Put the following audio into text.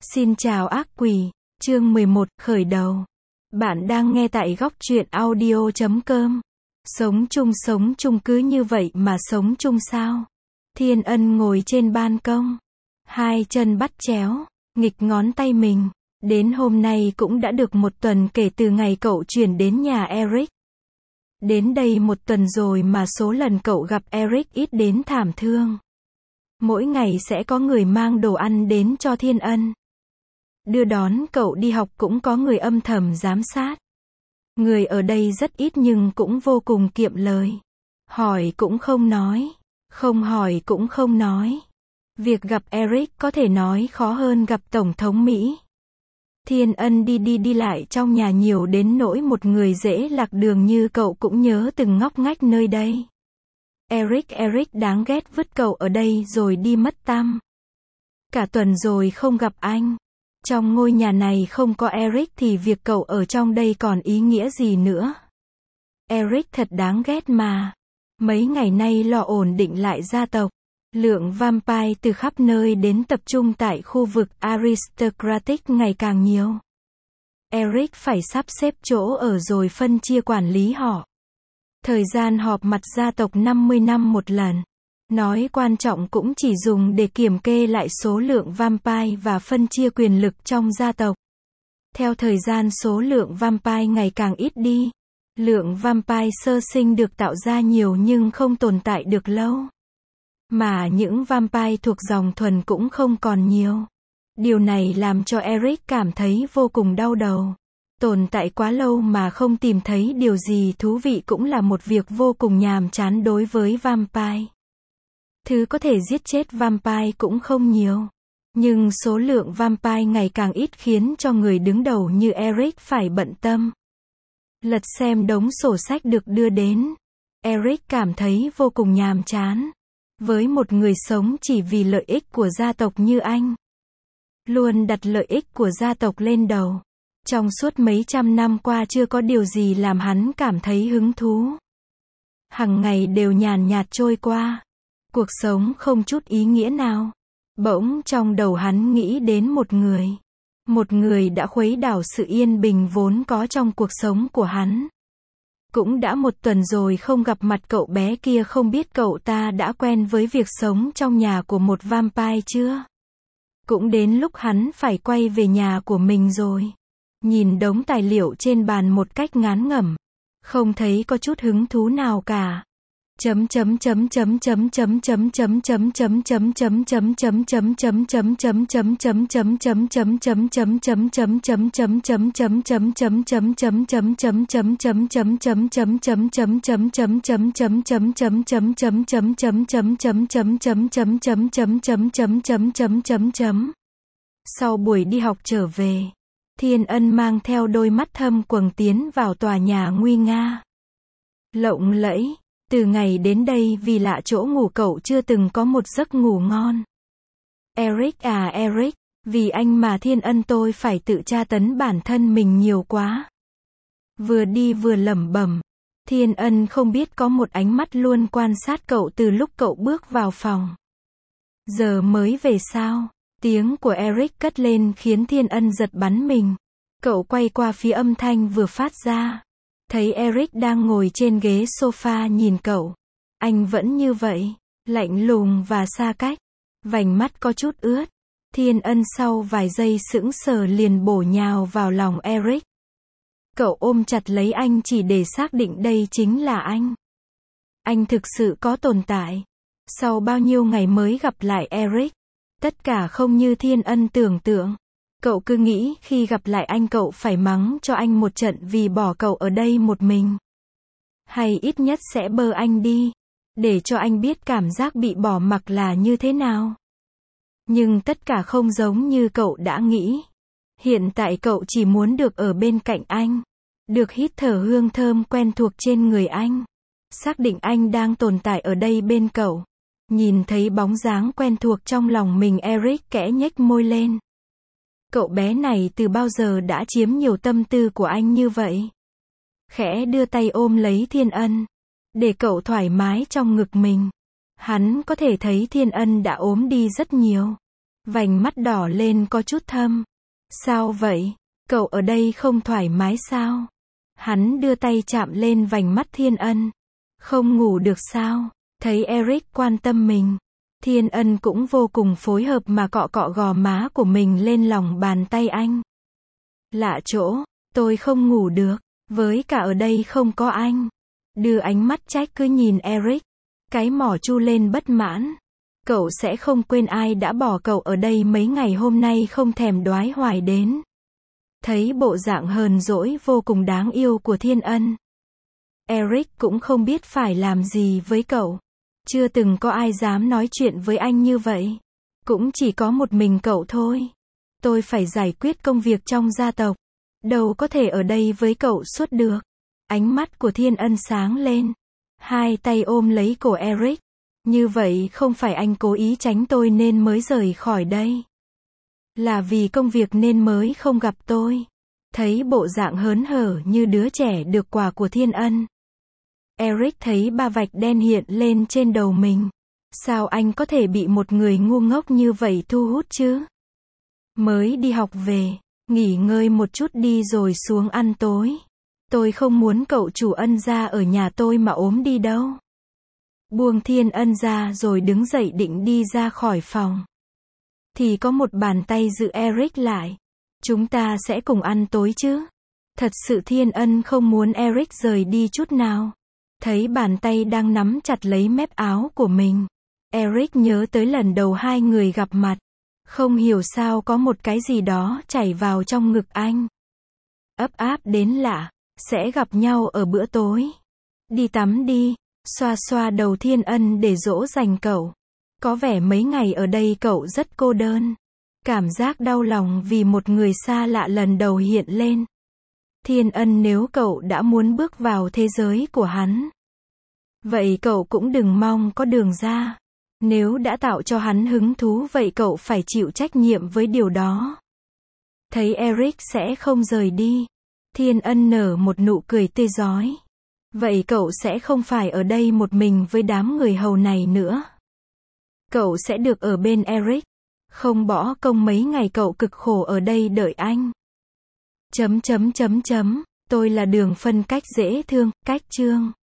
Xin chào ác quỷ, chương 11, khởi đầu. Bạn đang nghe tại góc truyện audio.com. Sống chung cứ như vậy mà sống chung sao? Thiên Ân ngồi trên ban công, hai chân bắt chéo, nghịch ngón tay mình. Đến hôm nay cũng đã được một tuần kể từ ngày cậu chuyển đến nhà Eric. Đến đây một tuần rồi mà số lần cậu gặp Eric ít đến thảm thương. Mỗi ngày sẽ có người mang đồ ăn đến cho Thiên Ân. Đưa đón cậu đi học cũng có người âm thầm giám sát. Người ở đây rất ít nhưng cũng vô cùng kiệm lời. Hỏi cũng không nói, không hỏi cũng không nói. Việc gặp Eric có thể nói khó hơn gặp Tổng thống Mỹ. Thiên Ân đi lại trong nhà nhiều đến nỗi một người dễ lạc đường như cậu cũng nhớ từng ngóc ngách nơi đây. Eric đáng ghét vứt cậu ở đây rồi đi mất tăm. Cả tuần rồi không gặp anh. Trong ngôi nhà này không có Eric thì việc cậu ở trong đây còn ý nghĩa gì nữa. Eric thật đáng ghét mà. Mấy ngày nay lo ổn định lại gia tộc. Lượng vampire từ khắp nơi đến tập trung tại khu vực aristocratic ngày càng nhiều. Eric phải sắp xếp chỗ ở rồi phân chia quản lý họ. Thời gian họp mặt gia tộc 50 năm một lần. Nói quan trọng cũng chỉ dùng để kiểm kê lại số lượng vampire và phân chia quyền lực trong gia tộc. Theo thời gian số lượng vampire ngày càng ít đi. Lượng vampire sơ sinh được tạo ra nhiều nhưng không tồn tại được lâu. Mà những vampire thuộc dòng thuần cũng không còn nhiều. Điều này làm cho Eric cảm thấy vô cùng đau đầu. Tồn tại quá lâu mà không tìm thấy điều gì thú vị cũng là một việc vô cùng nhàm chán đối với vampire. Thứ có thể giết chết vampire cũng không nhiều. Nhưng số lượng vampire ngày càng ít khiến cho người đứng đầu như Eric phải bận tâm. Lật xem đống sổ sách được đưa đến. Eric cảm thấy vô cùng nhàm chán. Với một người sống chỉ vì lợi ích của gia tộc như anh. Luôn đặt lợi ích của gia tộc lên đầu. Trong suốt mấy trăm năm qua chưa có điều gì làm hắn cảm thấy hứng thú. Hằng ngày đều nhàn nhạt trôi qua. Cuộc sống không chút ý nghĩa nào. Bỗng trong đầu hắn nghĩ đến một người. Một người đã khuấy đảo sự yên bình vốn có trong cuộc sống của hắn. Cũng đã một tuần rồi không gặp mặt cậu bé kia, không biết cậu ta đã quen với việc sống trong nhà của một vampire chưa? Cũng đến lúc hắn phải quay về nhà của mình rồi. Nhìn đống tài liệu trên bàn một cách ngán ngẩm. Không thấy có chút hứng thú nào cả. Sau buổi đi học trở về, Thiên Ân mang theo đôi mắt thâm quầng tiến vào tòa nhà nguy nga, lộng lẫy. Từ ngày đến đây vì lạ chỗ ngủ cậu chưa từng có một giấc ngủ ngon. Eric à Eric, vì anh mà Thiên Ân tôi phải tự tra tấn bản thân mình nhiều quá. Vừa đi vừa lẩm bẩm. Thiên Ân không biết có một ánh mắt luôn quan sát cậu từ lúc cậu bước vào phòng. Giờ mới về sao? Tiếng của Eric cất lên khiến Thiên Ân giật bắn mình. Cậu quay qua phía âm thanh vừa phát ra. Thấy Eric đang ngồi trên ghế sofa nhìn cậu. Anh vẫn như vậy, lạnh lùng và xa cách. Vành mắt có chút ướt. Thiên Ân sau vài giây sững sờ liền bổ nhào vào lòng Eric. Cậu ôm chặt lấy anh chỉ để xác định đây chính là anh. Anh thực sự có tồn tại. Sau bao nhiêu ngày mới gặp lại Eric. Tất cả không như Thiên Ân tưởng tượng. Cậu cứ nghĩ khi gặp lại anh cậu phải mắng cho anh một trận vì bỏ cậu ở đây một mình. Hay ít nhất sẽ bơ anh đi. Để cho anh biết cảm giác bị bỏ mặc là như thế nào. Nhưng tất cả không giống như cậu đã nghĩ. Hiện tại cậu chỉ muốn được ở bên cạnh anh. Được hít thở hương thơm quen thuộc trên người anh. Xác định anh đang tồn tại ở đây bên cậu. Nhìn thấy bóng dáng quen thuộc trong lòng mình, Eric khẽ nhếch môi lên. Cậu bé này từ bao giờ đã chiếm nhiều tâm tư của anh như vậy? Khẽ đưa tay ôm lấy Thiên Ân. Để cậu thoải mái trong ngực mình. Hắn có thể thấy Thiên Ân đã ốm đi rất nhiều. Vành mắt đỏ lên có chút thâm. Sao vậy? Cậu ở đây không thoải mái sao? Hắn đưa tay chạm lên vành mắt Thiên Ân. Không ngủ được sao? Thấy Eric quan tâm mình. Thiên Ân cũng vô cùng phối hợp mà cọ cọ gò má của mình lên lòng bàn tay anh. Lạ chỗ, tôi không ngủ được, với cả ở đây không có anh. Đưa ánh mắt trách cứ nhìn Eric. Cái mỏ chu lên bất mãn. Cậu sẽ không quên ai đã bỏ cậu ở đây mấy ngày hôm nay không thèm đoái hoài đến. Thấy bộ dạng hờn dỗi vô cùng đáng yêu của Thiên Ân. Eric cũng không biết phải làm gì với cậu. Chưa từng có ai dám nói chuyện với anh như vậy. Cũng chỉ có một mình cậu thôi. Tôi phải giải quyết công việc trong gia tộc. Đâu có thể ở đây với cậu suốt được. Ánh mắt của Thiên Ân sáng lên. Hai tay ôm lấy cổ Eric. Như vậy không phải anh cố ý tránh tôi nên mới rời khỏi đây. Là vì công việc nên mới không gặp tôi. Thấy bộ dạng hớn hở như đứa trẻ được quà của Thiên Ân. Eric thấy ba vạch đen hiện lên trên đầu mình. Sao anh có thể bị một người ngu ngốc như vậy thu hút chứ? Mới đi học về, nghỉ ngơi một chút đi rồi xuống ăn tối. Tôi không muốn cậu chủ Ân ra ở nhà tôi mà ốm đi đâu. Buông Thiên Ân ra rồi đứng dậy định đi ra khỏi phòng. Thì có một bàn tay giữ Eric lại. Chúng ta sẽ cùng ăn tối chứ? Thật sự Thiên Ân không muốn Eric rời đi chút nào. Thấy bàn tay đang nắm chặt lấy mép áo của mình. Eric nhớ tới lần đầu hai người gặp mặt. Không hiểu sao có một cái gì đó chảy vào trong ngực anh. Ấp áp đến lạ. Sẽ gặp nhau ở bữa tối. Đi tắm đi. Xoa xoa đầu Thiên Ân để dỗ dành cậu. Có vẻ mấy ngày ở đây cậu rất cô đơn. Cảm giác đau lòng vì một người xa lạ lần đầu hiện lên. Thiên Ân nếu cậu đã muốn bước vào thế giới của hắn. Vậy cậu cũng đừng mong có đường ra. Nếu đã tạo cho hắn hứng thú vậy cậu phải chịu trách nhiệm với điều đó. Thấy Eric sẽ không rời đi. Thiên Ân nở một nụ cười tươi rói. Vậy cậu sẽ không phải ở đây một mình với đám người hầu này nữa. Cậu sẽ được ở bên Eric. Không bỏ công mấy ngày cậu cực khổ ở đây đợi anh. Tôi là Đường phân cách dễ thương, cách Trương.